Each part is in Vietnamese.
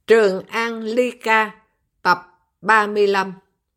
Trường An Ly Ca, tập 35.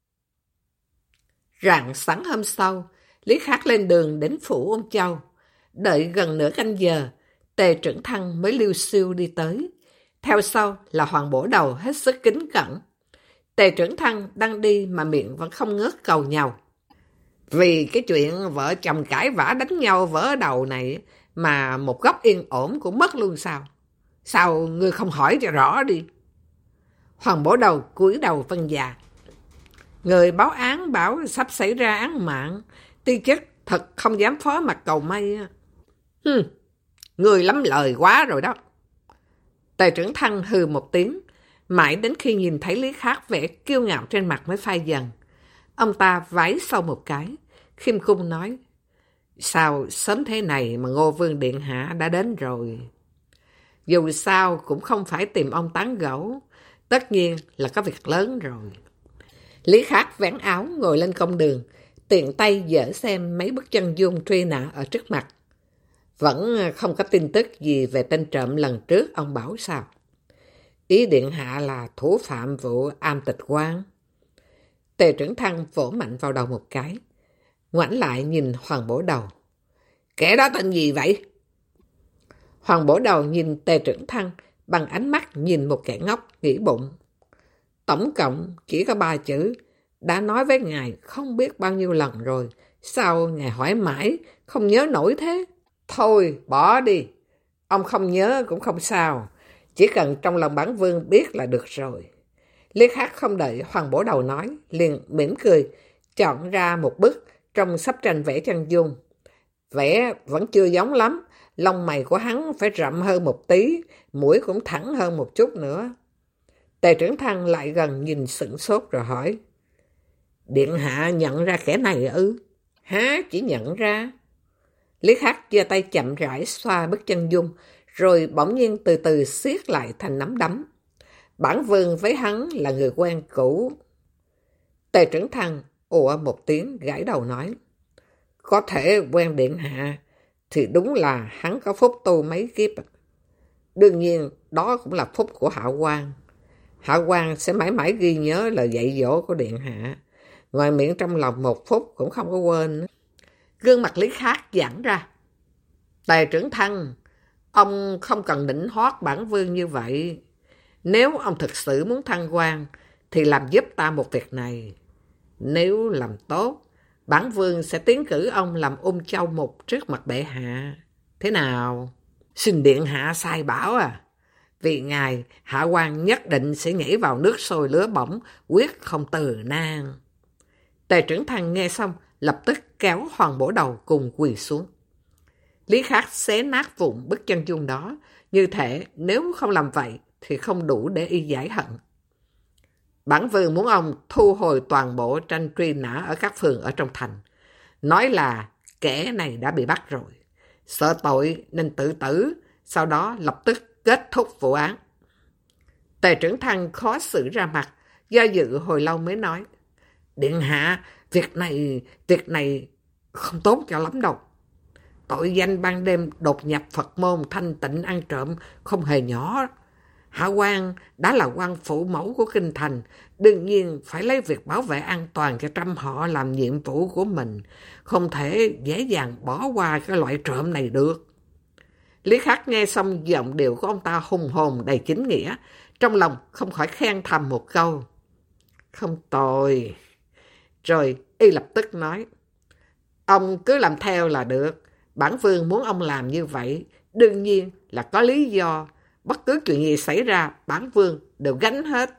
Rạng sáng hôm sau, Lý Khắc lên đường đến phủ Ôn Châu. Đợi gần nửa canh giờ, Tề Trưởng Thăng mới liêu xiêu đi tới. Theo sau là Hoàng Bổ Đầu hết sức kính cẩn. Tề Trưởng Thăng đang đi mà miệng vẫn không ngớt cầu nhau. Vì cái chuyện vợ chồng cãi vã đánh nhau vỡ đầu này mà một góc yên ổn cũng mất luôn sao? Sao ngươi không hỏi cho rõ đi? Hoàng Bổ Đầu cúi đầu vâng dạ. Người báo án bảo sắp xảy ra án mạng, ti chức thật không dám phó mặt cầu may. Người lắm lời quá rồi đó. Tề Trưởng Thăng hừ một tiếng, mãi đến khi nhìn thấy Lý Khắc vẻ kiêu ngạo trên mặt mới phai dần. Ông ta vái sau một cái, khiêm cung nói: Sao sớm thế này mà Ngô Vương Điện Hạ đã đến rồi? Dù sao cũng không phải tìm ông tán gẫu, tất nhiên là có việc lớn rồi. Lý Khắc vén áo ngồi lên công đường, tiện tay dở xem mấy bức chân dung truy nã ở trước mặt. Vẫn không có tin tức gì về tên trộm lần trước ông bảo sao? Ý Điện Hạ là thủ phạm vụ am tịch quan. Tề Trưởng Thăng vỗ mạnh vào đầu một cái, ngoảnh lại nhìn Hoàng Bổ Đầu. Kẻ đó tên gì vậy? Hoàng Bổ Đầu nhìn Tề Trưởng Thăng bằng ánh mắt nhìn một kẻ ngốc, nghĩ bụng. Tổng cộng chỉ có 3 chữ, đã nói với ngài không biết bao nhiêu lần rồi, sao ngài hỏi mãi không nhớ nổi thế? Thôi bỏ đi, ông không nhớ cũng không sao, chỉ cần trong lòng bản vương biết là được rồi. Lý Khắc không đợi Hoàng Bổ Đầu nói, liền mỉm cười, chọn ra một bức trong sắp tranh vẽ chân dung. Vẽ vẫn chưa giống lắm, lông mày của hắn phải rậm hơn một tí, mũi cũng thẳng hơn một chút nữa. Tề Trưởng Thăng lại gần nhìn sửng sốt rồi hỏi. Điện Hạ nhận ra kẻ này ư? Há chỉ nhận ra. Lý Khắc giơ tay chậm rãi xoa bức chân dung, rồi bỗng nhiên từ từ siết lại thành nắm đấm. Bản vương với hắn là người quen cũ. Tề Trưởng Thăng ủa một tiếng gãi đầu nói. Có thể quen Điện Hạ, thì đúng là hắn có phúc tu mấy kiếp. Đương nhiên, đó cũng là phúc của Hạ Quan. Hạ Quan sẽ mãi mãi ghi nhớ lời dạy dỗ của Điện Hạ. Ngoài miệng trong lòng một phút cũng không có quên. Gương mặt Lý Khắc giãn ra. Tề Trưởng Thăng, ông không cần đỉnh hót bản vương như vậy. Nếu ông thực sự muốn thăng quan, thì làm giúp ta một việc này. Nếu làm tốt, bản vương sẽ tiến cử ông làm Ung Châu Mục trước mặt bệ hạ. Thế nào? Xin Điện Hạ sai bảo à? Vì ngài, Hạ Quan nhất định sẽ nhảy vào nước sôi lửa bỏng, quyết không từ nan. Tề Trưởng Thăng nghe xong, lập tức kéo Hoàng Bổ Đầu cùng quỳ xuống. Lý Khắc xé nát vụn bức chân dung đó, như thể nếu không làm vậy thì không đủ để y giải hận. Bản vương muốn ông thu hồi toàn bộ tranh truy nã ở các phường ở trong thành. Nói là kẻ này đã bị bắt rồi. Sợ tội nên tự tử, sau đó lập tức kết thúc vụ án. Tề Trưởng Thăng khó xử ra mặt, do dự hồi lâu mới nói. Điện Hạ, việc này không tốt cho lắm đâu. Tội danh ban đêm đột nhập Phật môn thanh tịnh ăn trộm không hề nhỏ. Hạ Quan đã là quan phụ mẫu của kinh thành, đương nhiên phải lấy việc bảo vệ an toàn cho trăm họ làm nhiệm vụ của mình, không thể dễ dàng bỏ qua cái loại trộm này được. Lý Khắc nghe xong giọng điệu của ông ta hùng hồn đầy chính nghĩa, trong lòng không khỏi khen thầm một câu. Không tồi. Rồi y lập tức nói. Ông cứ làm theo là được. Bản vương muốn ông làm như vậy, đương nhiên là có lý do. Bất cứ chuyện gì xảy ra, bản vương đều gánh hết.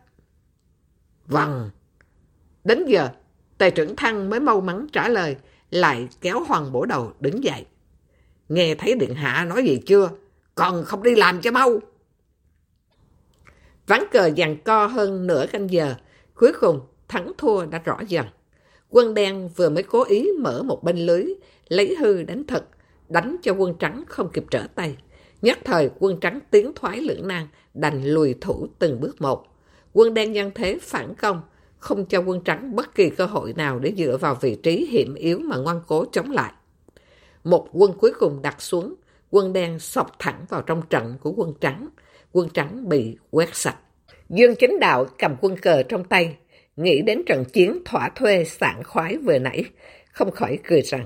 Vâng. Đến giờ, Tề Trưởng Thăng mới mau mắn trả lời, lại kéo Hoàng Bổ Đầu đứng dậy. Nghe thấy Điện Hạ nói gì chưa? Còn không đi làm cho mau. Ván cờ giằng co hơn nửa canh giờ, cuối cùng thắng thua đã rõ dần. Quân đen vừa mới cố ý mở một bên lưới, lấy hư đánh thật, đánh cho quân trắng không kịp trở tay. Nhất thời quân trắng tiến thoái lưỡng nan, đành lùi thủ từng bước một. Quân đen nhân thế phản công, không cho quân trắng bất kỳ cơ hội nào để dựa vào vị trí hiểm yếu mà ngoan cố chống lại. Một quân cuối cùng đặt xuống, quân đen xộc thẳng vào trong trận của quân trắng bị quét sạch. Dương Chính Đạo cầm quân cờ trong tay, nghĩ đến trận chiến thỏa thuê sảng khoái vừa nãy, không khỏi cười rằng,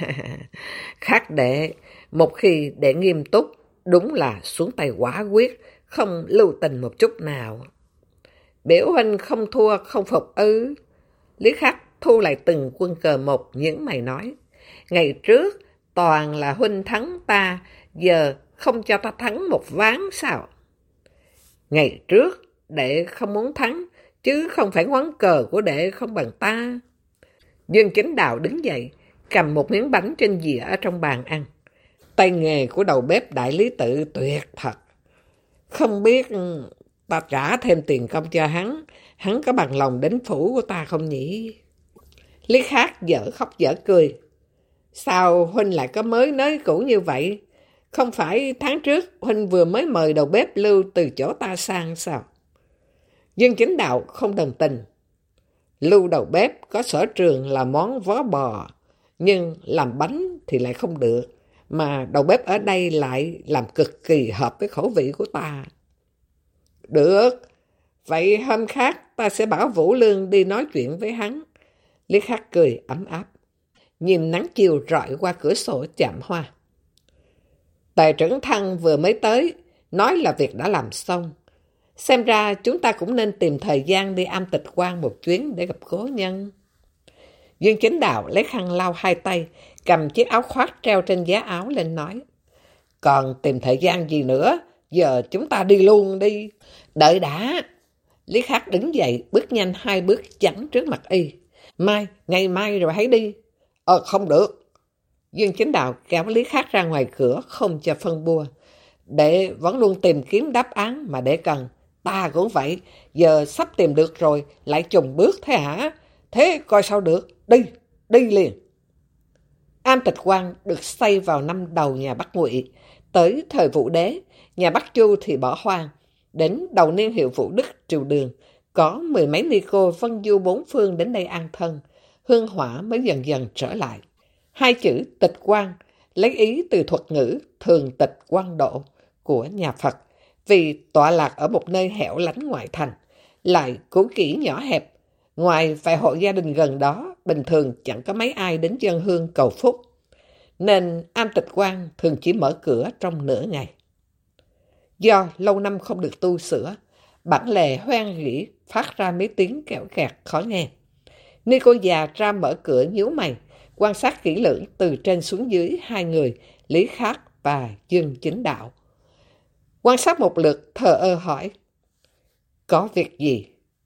khác đệ, một khi đệ nghiêm túc, đúng là xuống tay quả quyết, không lưu tình một chút nào. Biểu huynh không thua, không phục ư? Lý Khắc thu lại từng quân cờ một, những mày nói, ngày trước toàn là huynh thắng ta, giờ không cho ta thắng một ván sao? Ngày trước đệ không muốn thắng, chứ không phải ngón cờ của đệ không bằng ta. Dương Chính Đạo đứng dậy, cầm một miếng bánh trên dĩa ở trong bàn ăn. Tay nghề của đầu bếp Đại Lý Tự tuyệt thật. Không biết ta trả thêm tiền công cho hắn có bằng lòng đến phủ của ta không nhỉ? Lý Khắc dở khóc dở cười. Sao huynh lại có mới nới cũ như vậy? Không phải tháng trước huynh vừa mới mời đầu bếp Lưu từ chỗ ta sang sao? Dương Chính Đạo không đồng tình. Lưu đầu bếp có sở trường là món vó bò, nhưng làm bánh thì lại không được, mà đầu bếp ở đây lại làm cực kỳ hợp với khẩu vị của ta. Được, vậy hôm khác ta sẽ bảo Vũ Lương đi nói chuyện với hắn. Lý Khắc cười ấm áp, nhìn nắng chiều rọi qua cửa sổ chạm hoa. Tề Trưởng Thăng vừa mới tới, nói là việc đã làm xong. Xem ra chúng ta cũng nên tìm thời gian đi Am Tịch Quan một chuyến để gặp cố nhân. Dương Chính Đạo lấy khăn lau hai tay, cầm chiếc áo khoác treo trên giá áo lên nói. Còn tìm thời gian gì nữa, giờ chúng ta đi luôn đi. Đợi đã. Lý Khắc đứng dậy, bước nhanh 2 bước chắn trước mặt y. Ngày mai rồi hãy đi. Không được. Dương Chính Đạo kéo Lý Khắc ra ngoài cửa, không cho phân bua. Đệ vẫn luôn tìm kiếm đáp án mà đệ cần. Ta cũng vậy, giờ sắp tìm được rồi, lại chùng bước thế hả? Thế coi sao được, đi liền. Am Tịch Quan được xây vào năm đầu nhà Bắc Ngụy, tới thời Vũ Đế, nhà Bắc Chu thì bỏ hoang. Đến đầu niên hiệu Vũ Đức triều Đường, có 10 mấy ni cô vân du 4 phương đến đây an thân, hương hỏa mới dần dần trở lại. 2 chữ Tịch Quan lấy ý từ thuật ngữ thường tịch quan độ của nhà Phật, vì tọa lạc ở một nơi hẻo lánh ngoại thành, lại cũ kỹ nhỏ hẹp. Ngoài vài hộ gia đình gần đó, bình thường chẳng có mấy ai đến dâng hương cầu phúc, nên Am Tịch Quan thường chỉ mở cửa trong nửa ngày. Do lâu năm không được tu sửa, bản lề hoang rỉ phát ra mấy tiếng kẹo kẹt khó nghe. Ni cô già ra mở cửa nhíu mày, quan sát kỹ lưỡng từ trên xuống dưới 2 người, Lý Khắc và Dương Chính Đạo. Quan sát một lượt thờ ơ hỏi, có việc gì?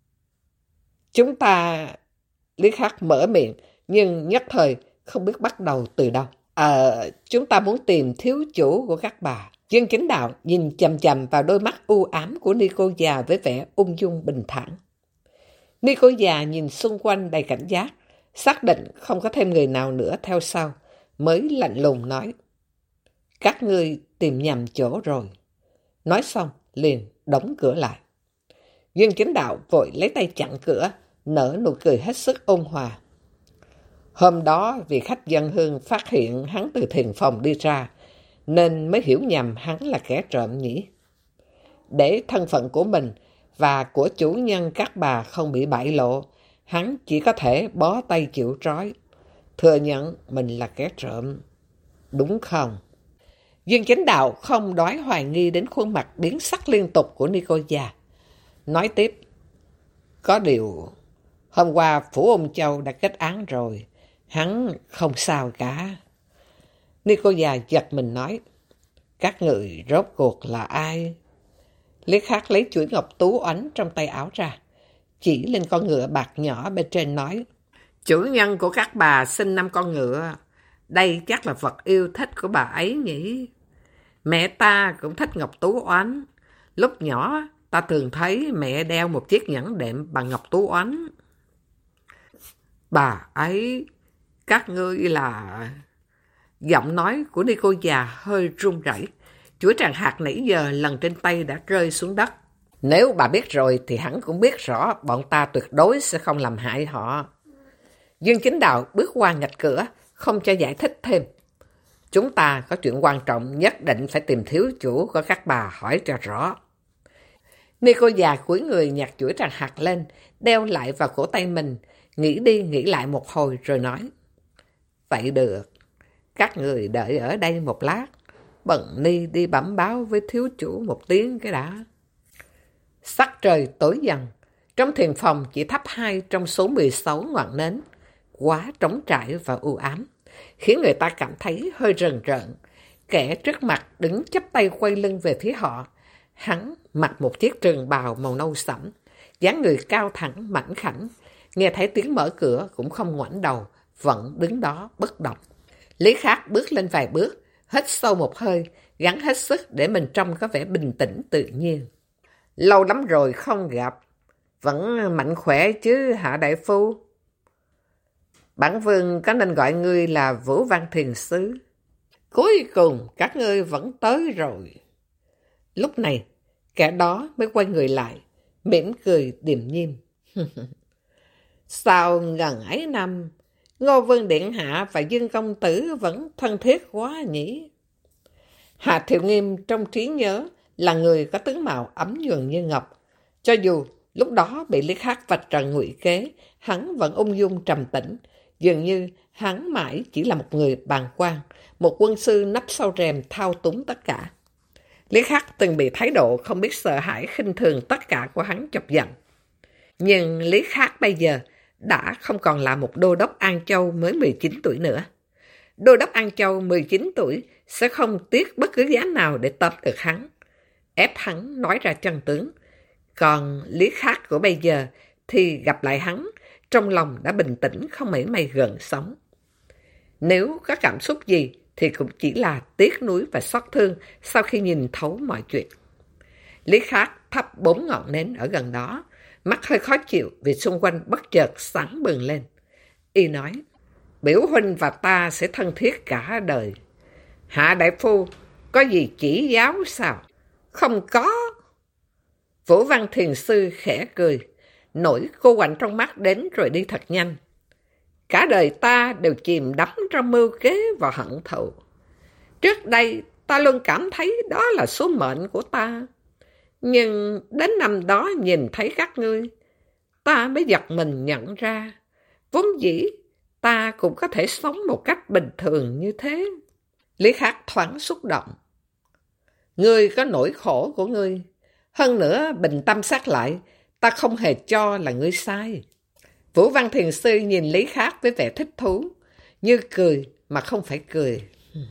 Chúng ta... Lý Khắc mở miệng, nhưng nhất thời không biết bắt đầu từ đâu. Chúng ta muốn tìm thiếu chủ của các bà. Dương Chính Đạo nhìn chằm chằm vào đôi mắt u ám của ni cô già với vẻ ung dung bình thản. Ni cô già nhìn xung quanh đầy cảnh giác, xác định không có thêm người nào nữa theo sau, mới lạnh lùng nói, các ngươi tìm nhầm chỗ rồi. Nói xong liền đóng cửa lại. Dương Chính Đạo vội lấy tay chặn cửa, nở nụ cười hết sức ôn hòa. Hôm đó vì khách dân hương phát hiện hắn từ thiền phòng đi ra, nên mới hiểu nhầm hắn là kẻ trộm nhỉ. Để thân phận của mình và của chủ nhân các bà không bị bại lộ, hắn chỉ có thể bó tay chịu trói, thừa nhận mình là kẻ trộm. Đúng không? Dương Chính Đạo không đói hoài nghi đến khuôn mặt biến sắc liên tục của ni cô già. Nói tiếp, có điều, hôm qua Phủ Ung Châu đã kết án rồi, hắn không sao cả. Ni cô già giật mình nói, các người rốt cuộc là ai? Lý Khắc lấy chuỗi ngọc tú oánh trong tay áo ra, chỉ lên con ngựa bạc nhỏ bên trên nói, chủ nhân của các bà sinh 5 con ngựa, đây chắc là vật yêu thích của bà ấy nhỉ? Mẹ ta cũng thích ngọc tú oánh, lúc nhỏ ta thường thấy mẹ đeo một chiếc nhẫn đệm bằng ngọc tú oánh. Bà ấy, các ngươi là... Giọng nói của ni cô già hơi run rẩy. Chuỗi tràng hạt nãy giờ lần trên tay đã rơi xuống đất. Nếu bà biết rồi thì hắn cũng biết rõ bọn ta tuyệt đối sẽ không làm hại họ. Dương Chính Đạo bước qua ngạch cửa, không cho giải thích thêm. Chúng ta có chuyện quan trọng nhất định phải tìm thiếu chủ của các bà hỏi cho rõ. Ni cô già cúi người nhặt chuỗi tràng hạt lên, đeo lại vào cổ tay mình, nghĩ đi nghĩ lại một hồi rồi nói. Vậy được, các người đợi ở đây một lát, bần ni đi bẩm báo với thiếu chủ một tiếng cái đã. Sắc trời tối dần, trong thiền phòng chỉ thắp 2 trong số 16 ngọn nến, quá trống trải và u ám, khiến người ta cảm thấy hơi rờn rợn. Kẻ trước mặt đứng chắp tay quay lưng về phía họ. Hắn mặc một chiếc trường bào màu nâu sẫm, dáng người cao thẳng, mảnh khảnh. Nghe thấy tiếng mở cửa cũng không ngoảnh đầu, vẫn đứng đó bất động. Lý Khắc bước lên vài bước, hít sâu một hơi, gắng hết sức để mình trông có vẻ bình tĩnh tự nhiên. Lâu lắm rồi không gặp, vẫn mạnh khỏe chứ hạ đại phu? Bản vương có nên gọi ngươi là Vũ Văn Thiền Sư? Cuối cùng các ngươi vẫn tới rồi. Lúc này, kẻ đó mới quay người lại, mỉm cười điềm nhiên. Sau ngần ấy năm, Ngô Vương Điện Hạ và Dương Công Tử vẫn thân thiết quá nhỉ? Hạ Thiệu Nghiêm trong trí nhớ là người có tướng mạo ấm nhuần như ngọc. Cho dù lúc đó bị Lý Khắc vạch trần ngụy kế, hắn vẫn ung dung trầm tĩnh. Dường như hắn mãi chỉ là một người bàng quan, một quân sư nấp sau rèm thao túng tất cả. Lý Khắc từng bị thái độ không biết sợ hãi khinh thường tất cả của hắn chọc giận. Nhưng Lý Khắc bây giờ đã không còn là một đô đốc An Châu mới 19 tuổi nữa. Đô đốc An Châu 19 tuổi sẽ không tiếc bất cứ giá nào để tóm được hắn, ép hắn nói ra chân tướng. Còn Lý Khắc của bây giờ thì gặp lại hắn, trong lòng đã bình tĩnh không mảy may gợn sóng. Nếu có cảm xúc gì thì cũng chỉ là tiếc nuối và xót thương sau khi nhìn thấu mọi chuyện. Lý Khắc thắp 4 ngọn nến ở gần đó, mắt hơi khó chịu vì xung quanh bất chợt sáng bừng lên. Y nói, biểu huynh và ta sẽ thân thiết cả đời. Hạ đại phu, có gì chỉ giáo sao? Không có. Vũ Văn Thiền Sư khẽ cười, nỗi cô quạnh trong mắt đến rồi đi thật nhanh. Cả đời ta đều chìm đắm trong mưu kế và hận thù. Trước đây ta luôn cảm thấy đó là số mệnh của ta. Nhưng đến năm đó nhìn thấy các ngươi, ta mới giật mình nhận ra, vốn dĩ ta cũng có thể sống một cách bình thường như thế. Lý Khắc thoáng xúc động. Ngươi có nỗi khổ của ngươi. Hơn nữa, bình tâm xét lại, ta không hề cho là ngươi sai. Vũ Văn Thiền Sư nhìn Lý Khắc với vẻ thích thú, như cười mà không phải cười.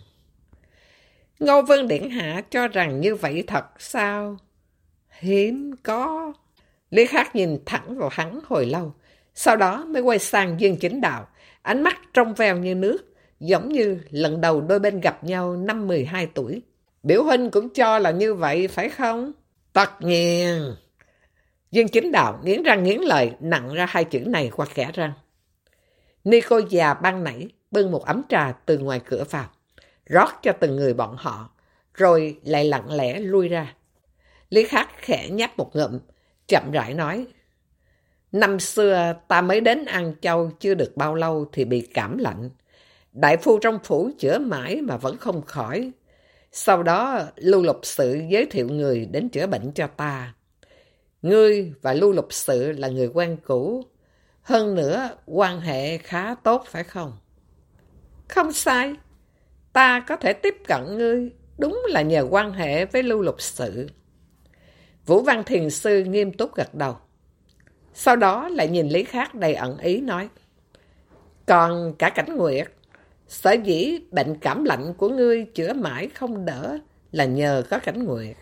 Ngô Vương Điện Hạ cho rằng như vậy thật sao? Hiếm có. Lý Khắc nhìn thẳng vào hắn hồi lâu, sau đó mới quay sang Dương Chính Đạo, ánh mắt trong veo như nước, giống như lần đầu đôi bên gặp nhau năm 12 tuổi. Biểu huynh cũng cho là như vậy phải không? Tất nhiên. Dương Chính Đạo nghiến răng nghiến lợi nặng ra 2 chữ này qua kẽ răng. Ni cô già ban nãy bưng một ấm trà từ ngoài cửa vào, rót cho từng người bọn họ, rồi lại lặng lẽ lui ra. Lý Khắc khẽ nhấp một ngụm, chậm rãi nói, năm xưa ta mới đến An Châu chưa được bao lâu thì bị cảm lạnh. Đại phu trong phủ chữa mãi mà vẫn không khỏi. Sau đó Lưu Lục Sự giới thiệu người đến chữa bệnh cho ta. Ngươi và Lưu Lục Sự là người quen cũ. Hơn nữa quan hệ khá tốt phải không? Không sai. Ta có thể tiếp cận ngươi đúng là nhờ quan hệ với Lưu Lục Sự. Vũ Văn Thiền Sư nghiêm túc gật đầu. Sau đó lại nhìn Lý Khắc đầy ẩn ý nói, còn cả Cảnh Nguyệt, sở dĩ bệnh cảm lạnh của ngươi chữa mãi không đỡ là nhờ có Cảnh Nguyệt.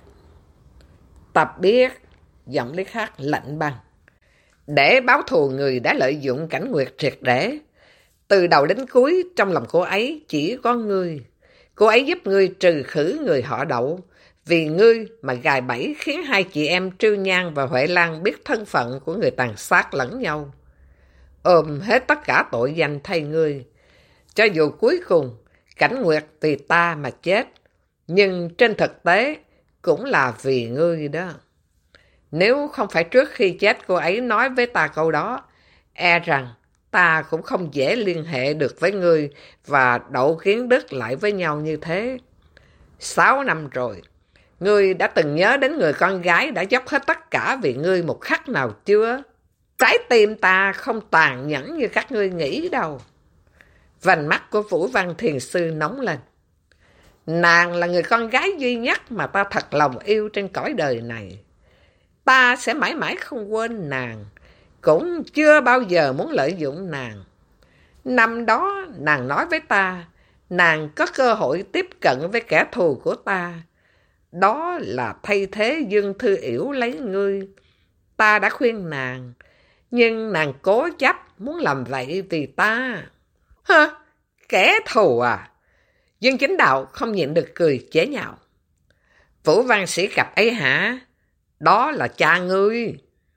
Tập biết, giọng Lý Khắc lạnh băng. Để báo thù người đã lợi dụng Cảnh Nguyệt triệt để. Từ đầu đến cuối trong lòng cô ấy chỉ có ngươi. Cô ấy giúp ngươi trừ khử người họ Đậu. Vì ngươi mà gài bẫy khiến 2 chị em Trư Nhan và Huệ Lan biết thân phận của người tàn sát lẫn nhau. Ôm hết tất cả tội danh thay ngươi. Cho dù cuối cùng Cảnh Nguyệt vì ta mà chết, nhưng trên thực tế cũng là vì ngươi đó. Nếu không phải trước khi chết cô ấy nói với ta câu đó, e rằng ta cũng không dễ liên hệ được với ngươi và Đậu Kiến Đức lại với nhau như thế. 6 năm rồi, Ngươi đã từng nhớ đến người con gái đã dốc hết tất cả vì ngươi một khắc nào chưa? Trái tim ta không tàn nhẫn như các ngươi nghĩ đâu. Vành mắt của Vũ Văn Thiền Sư nóng lên. Nàng là người con gái duy nhất mà ta thật lòng yêu trên cõi đời này. Ta sẽ mãi mãi không quên nàng, cũng chưa bao giờ muốn lợi dụng nàng. Năm đó nàng nói với ta, nàng có cơ hội tiếp cận với kẻ thù của ta. Đó là thay thế Dương Thư Yểu lấy ngươi. Ta đã khuyên nàng, nhưng nàng cố chấp muốn làm vậy vì ta. Hơ, kẻ thù à? Dương Chính Đạo không nhịn được cười chế nhạo. Vũ Văn Sĩ Cập ấy hả? Đó là cha ngươi.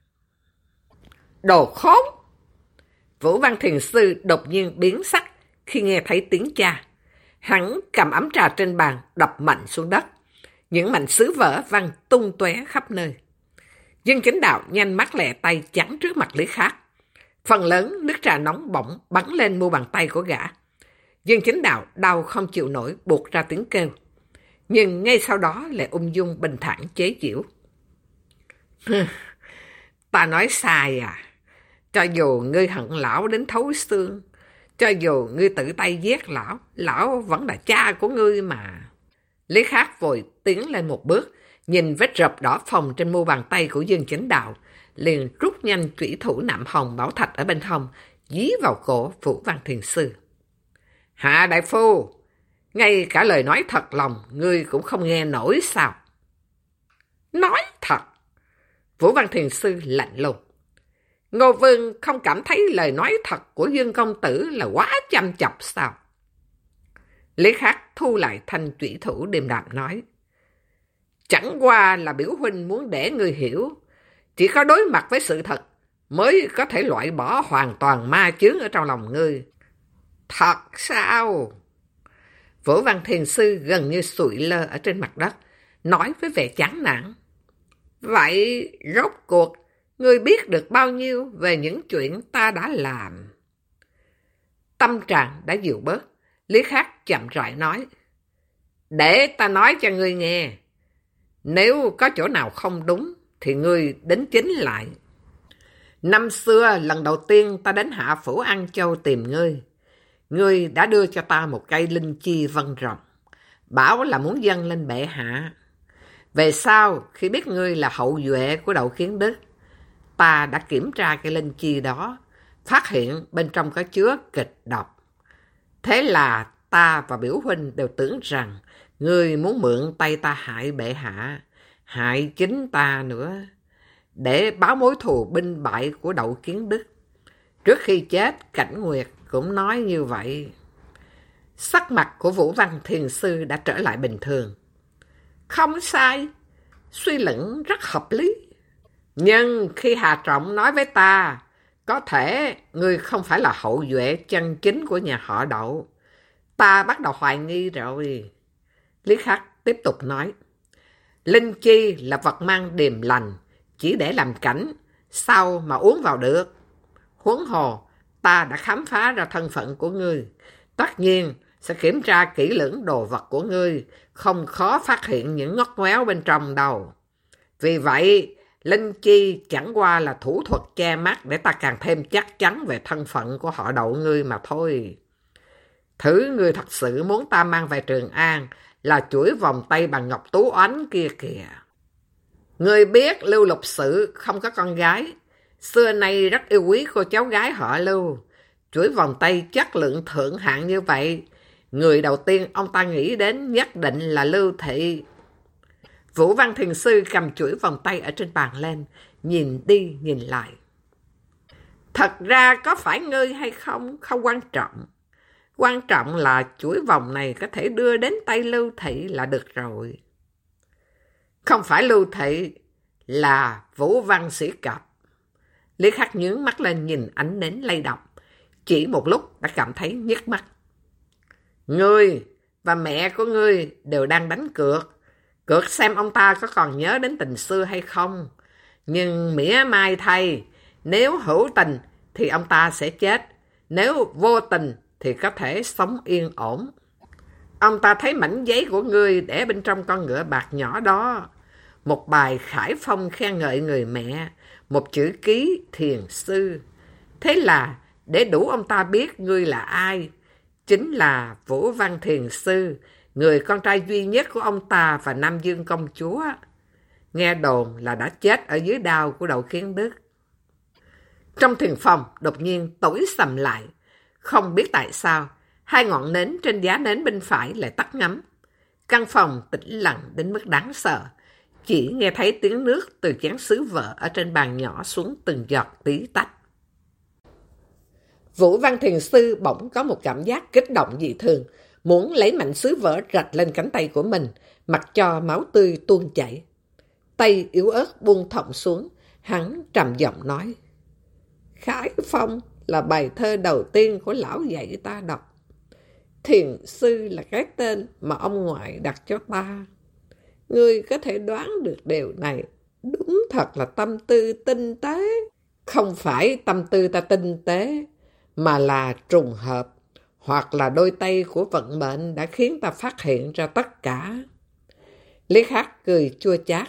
Đồ khốn! Vũ Văn Thiền Sư đột nhiên biến sắc khi nghe thấy tiếng cha. Hắn cầm ấm trà trên bàn đập mạnh xuống đất. Những mảnh sứ vỡ văng tung tóe khắp nơi. Dương Chính Đạo nhanh mắt lẹ tay chắn trước mặt Lý Khắc. Phần lớn nước trà nóng bỏng bắn lên mu bàn tay của gã. Dương Chính Đạo đau không chịu nổi buộc ra tiếng kêu. Nhưng ngay sau đó lại ung dung bình thản chế giễu. Ta nói sai à? Cho dù ngươi hận lão đến thấu xương, cho dù ngươi tự tay giết lão, lão vẫn là cha của ngươi mà. Lý Khắc vội tiến lên một bước, nhìn vết rợp đỏ phồng trên mu bàn tay của Dương Chính Đạo, liền rút nhanh chủy thủ nạm hồng bảo thạch ở bên hông, dí vào cổ Vũ Văn Thiền Sư. Hạ đại phu, ngay cả lời nói thật lòng, ngươi cũng không nghe nổi sao? Nói thật. Vũ Văn Thiền Sư lạnh lùng. Ngô Vương không cảm thấy lời nói thật của Dương công tử là quá chăm chọc sao? Lý Khắc thu lại thanh chủy thủ điềm đạm nói. Chẳng qua là biểu huynh muốn để ngươi hiểu. Chỉ có đối mặt với sự thật mới có thể loại bỏ hoàn toàn ma chướng ở trong lòng ngươi. Thật sao? Vũ Văn Thiền Sư gần như sụi lơ ở trên mặt đất, nói với vẻ chán nản. Vậy rốt cuộc, ngươi biết được bao nhiêu về những chuyện ta đã làm? Tâm trạng đã dịu bớt, Lý Khắc chậm rãi nói. Để ta nói cho ngươi nghe. Nếu có chỗ nào không đúng, thì ngươi đính chính lại. Năm xưa, lần đầu tiên ta đến Hạ Phủ An Châu tìm ngươi. Ngươi đã đưa cho ta một cây linh chi vân rồng, bảo là muốn dâng lên bệ hạ. Về sau, khi biết ngươi là hậu duệ của Đậu Kiến Đức, ta đã kiểm tra cây linh chi đó, phát hiện bên trong có chứa kịch độc. Thế là ta và biểu huynh đều tưởng rằng ngươi muốn mượn tay ta hại bệ hạ, hại chính ta nữa, để báo mối thù binh bại của Đậu Kiến Đức. Trước khi chết, Cảnh Nguyệt cũng nói như vậy. Sắc mặt của Vũ Văn Thiền Sư đã trở lại bình thường. Không sai, suy luận rất hợp lý. Nhưng khi Hà Trọng nói với ta, có thể ngươi không phải là hậu duệ chân chính của nhà họ Đậu, ta bắt đầu hoài nghi rồi. Lý Khắc tiếp tục nói. Linh chi là vật mang điềm lành, chỉ để làm cảnh, sao mà uống vào được? Huống hồ, ta đã khám phá ra thân phận của ngươi. Tất nhiên, sẽ kiểm tra kỹ lưỡng đồ vật của ngươi, không khó phát hiện những ngóc ngoéo bên trong đâu. Vì vậy, linh chi chẳng qua là thủ thuật che mắt để ta càng thêm chắc chắn về thân phận của họ Đậu ngươi mà thôi. Thứ ngươi thật sự muốn ta mang về Trường An là chuỗi vòng tay bằng ngọc tú oánh kia kìa. Ngươi biết Lưu Lục Sự không có con gái, xưa nay rất yêu quý cô cháu gái họ Lưu. Chuỗi vòng tay chất lượng thượng hạng như vậy, người đầu tiên ông ta nghĩ đến nhất định là Lưu Thị. Vũ Văn Thiền Sư cầm chuỗi vòng tay ở trên bàn lên, nhìn đi nhìn lại. Thật ra có phải ngươi hay không, không quan trọng. Quan trọng là chuỗi vòng này có thể đưa đến tay Lưu Thị là được rồi. Không phải Lưu Thị, là Vũ Văn Sĩ Cập. Lý Khắc nhướng mắt lên nhìn ánh nến lay động, chỉ một lúc đã cảm thấy nhức mắt. Ngươi và mẹ của ngươi đều đang đánh cược. Cược xem ông ta có còn nhớ đến tình xưa hay không. Nhưng mỉa mai thay, nếu hữu tình thì ông ta sẽ chết, nếu vô tình thì có thể sống yên ổn. Ông ta thấy mảnh giấy của ngươi để bên trong con ngựa bạc nhỏ đó. Một bài khải phong khen ngợi người mẹ, một chữ ký thiền sư. Thế là để đủ ông ta biết ngươi là ai, chính là Vũ Văn Thiền Sư, người con trai duy nhất của ông ta và Nam Dương công chúa. Nghe đồn là đã chết ở dưới đao của Đậu Kiến Đức. Trong thiền phòng đột nhiên tối sầm lại. Không biết tại sao, hai ngọn nến trên giá nến bên phải lại tắt ngấm. Căn phòng tĩnh lặng đến mức đáng sợ. Chỉ nghe thấy tiếng nước từ chén sứ vỡ ở trên bàn nhỏ xuống từng giọt tí tách. Vũ Văn Thiền Sư bỗng có một cảm giác kích động dị thường, muốn lấy mảnh sứ vỡ rạch lên cánh tay của mình, mặc cho máu tươi tuôn chảy. Tay yếu ớt buông thõng xuống, hắn trầm giọng nói: Khải Phong là bài thơ đầu tiên của lão dạy ta đọc. Thiền Sư là cái tên mà ông ngoại đặt cho ta. Ngươi có thể đoán được điều này, đúng thật là tâm tư tinh tế. Không phải tâm tư ta tinh tế, mà là trùng hợp, hoặc là đôi tay của vận mệnh đã khiến ta phát hiện ra tất cả. Lý Khắc cười chua chát.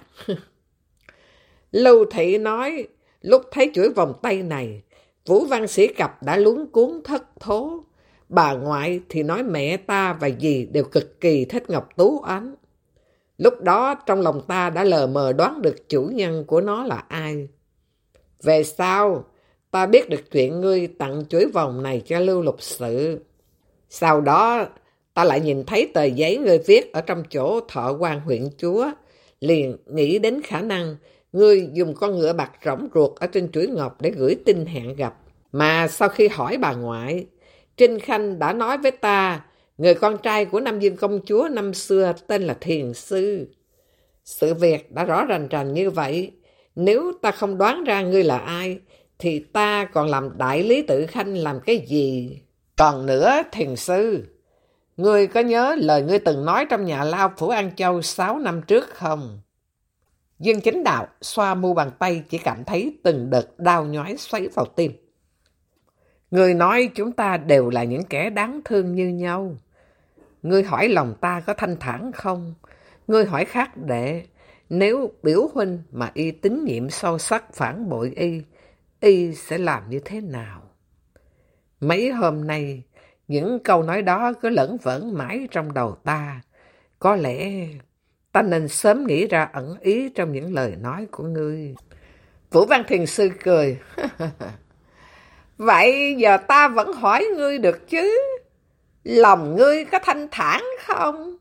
Lưu Thị nói, lúc thấy chuỗi vòng tay này, Vũ Văn Sĩ Cập đã luống cuống thất thố. Bà ngoại thì nói mẹ ta và dì đều cực kỳ thích Ngọc Tú Ánh. Lúc đó trong lòng ta đã lờ mờ đoán được chủ nhân của nó là ai. Về sau, ta biết được chuyện ngươi tặng chuỗi vòng này cho Lưu Lục Sự. Sau đó, ta lại nhìn thấy tờ giấy ngươi viết ở trong chỗ thọ quan huyện chúa, liền nghĩ đến khả năng ngươi dùng con ngựa bạc rỗng ruột ở trên chuỗi ngọc để gửi tin hẹn gặp. Mà sau khi hỏi bà ngoại, Trinh Khanh đã nói với ta, người con trai của Nam Dương công chúa năm xưa tên là Thiền Sư. Sự việc đã rõ rành rành như vậy, nếu ta không đoán ra ngươi là ai, thì ta còn làm đại lý tự khanh làm cái gì? Còn nữa, Thiền Sư, ngươi có nhớ lời ngươi từng nói trong nhà lao Phủ An Châu 6 năm trước không? Dương Chánh Đạo xoa mu bàn tay, chỉ cảm thấy từng đợt đau nhói xoáy vào tim. Ngươi nói chúng ta đều là những kẻ đáng thương như nhau. Ngươi hỏi lòng ta có thanh thản không? Ngươi hỏi khác đệ, nếu biểu huynh mà y tín nhiệm sâu sắc phản bội y sẽ làm như thế nào? Mấy hôm nay, những câu nói đó cứ lẫn vẩn mãi trong đầu ta. Có lẽ ta nên sớm nghĩ ra ẩn ý trong những lời nói của ngươi. Vũ Văn Thiền Sư cười. Vậy giờ ta vẫn hỏi ngươi được chứ? Lòng ngươi có thanh thản không?